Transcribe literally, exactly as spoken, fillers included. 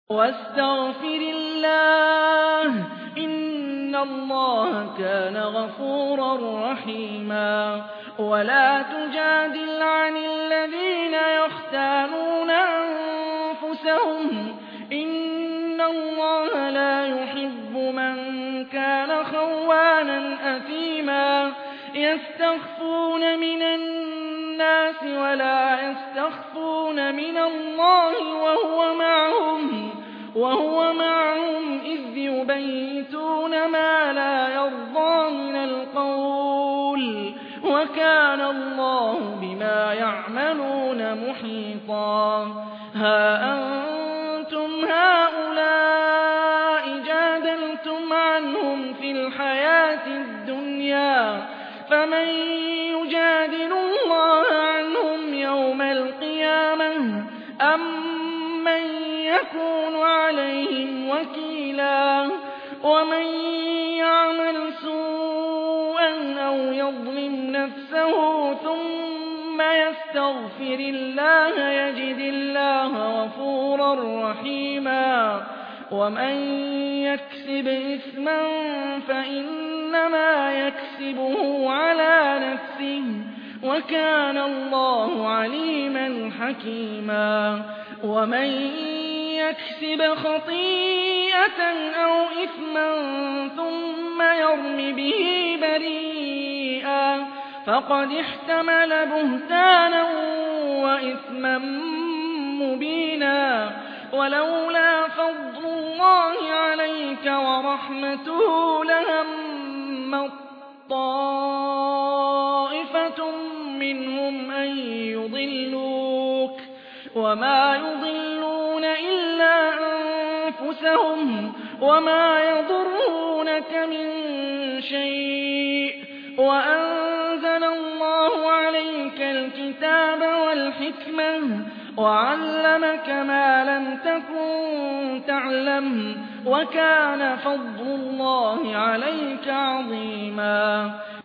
وَاسْتَغْفِرِ اللَّهَ ۖ إِنَّ اللَّهَ كَانَ غَفُورًا رَّحِيمًا. وَلَا تُجَادِلْ عَنِ الَّذِينَ يَخْتَانُونَ أَنفُسَهُمْ ۚ إِنَّ اللَّهَ لَا يُحِبُّ مَن كَانَ خَوَّانًا أَثِيمًا. يَسْتَخْفُونَ مِنَ النَّاسِ وَلَا يَسْتَخْفُونَ مِنَ اللَّهِ وَهُوَ مَعَهُمْ وهو معهم إذ يبيتون ما لا يرضى من القول وكان الله بما يعملون محيطا. ها أنتم هؤلاء جادلتم عنهم في الحياة الدنيا فمن يجادل الله عنهم يوم القيامة أم من يكون عليهم وكيلا. ومن يعمل سوءا أو يظلم نفسه ثم يستغفر الله يجد الله غفورا رحيما. ومن يكسب إثما فإنما يكسبه على نفسه وكان الله عليما حكيما. ومن يكسب خطيئة أو إثما ثم يرم به بريئا فقد احتمل بهتانا وإثما مبينا. ولولا فضل الله عليك ورحمته لهمت طائفة منهم أن يضلوك وما يضلون إلا أنفسهم وما يضرونك من شيء. وأنزل الله عليك الكتاب والحكمة وعلمك ما لم تكن تعلم وكان فضل الله عليك عظيما.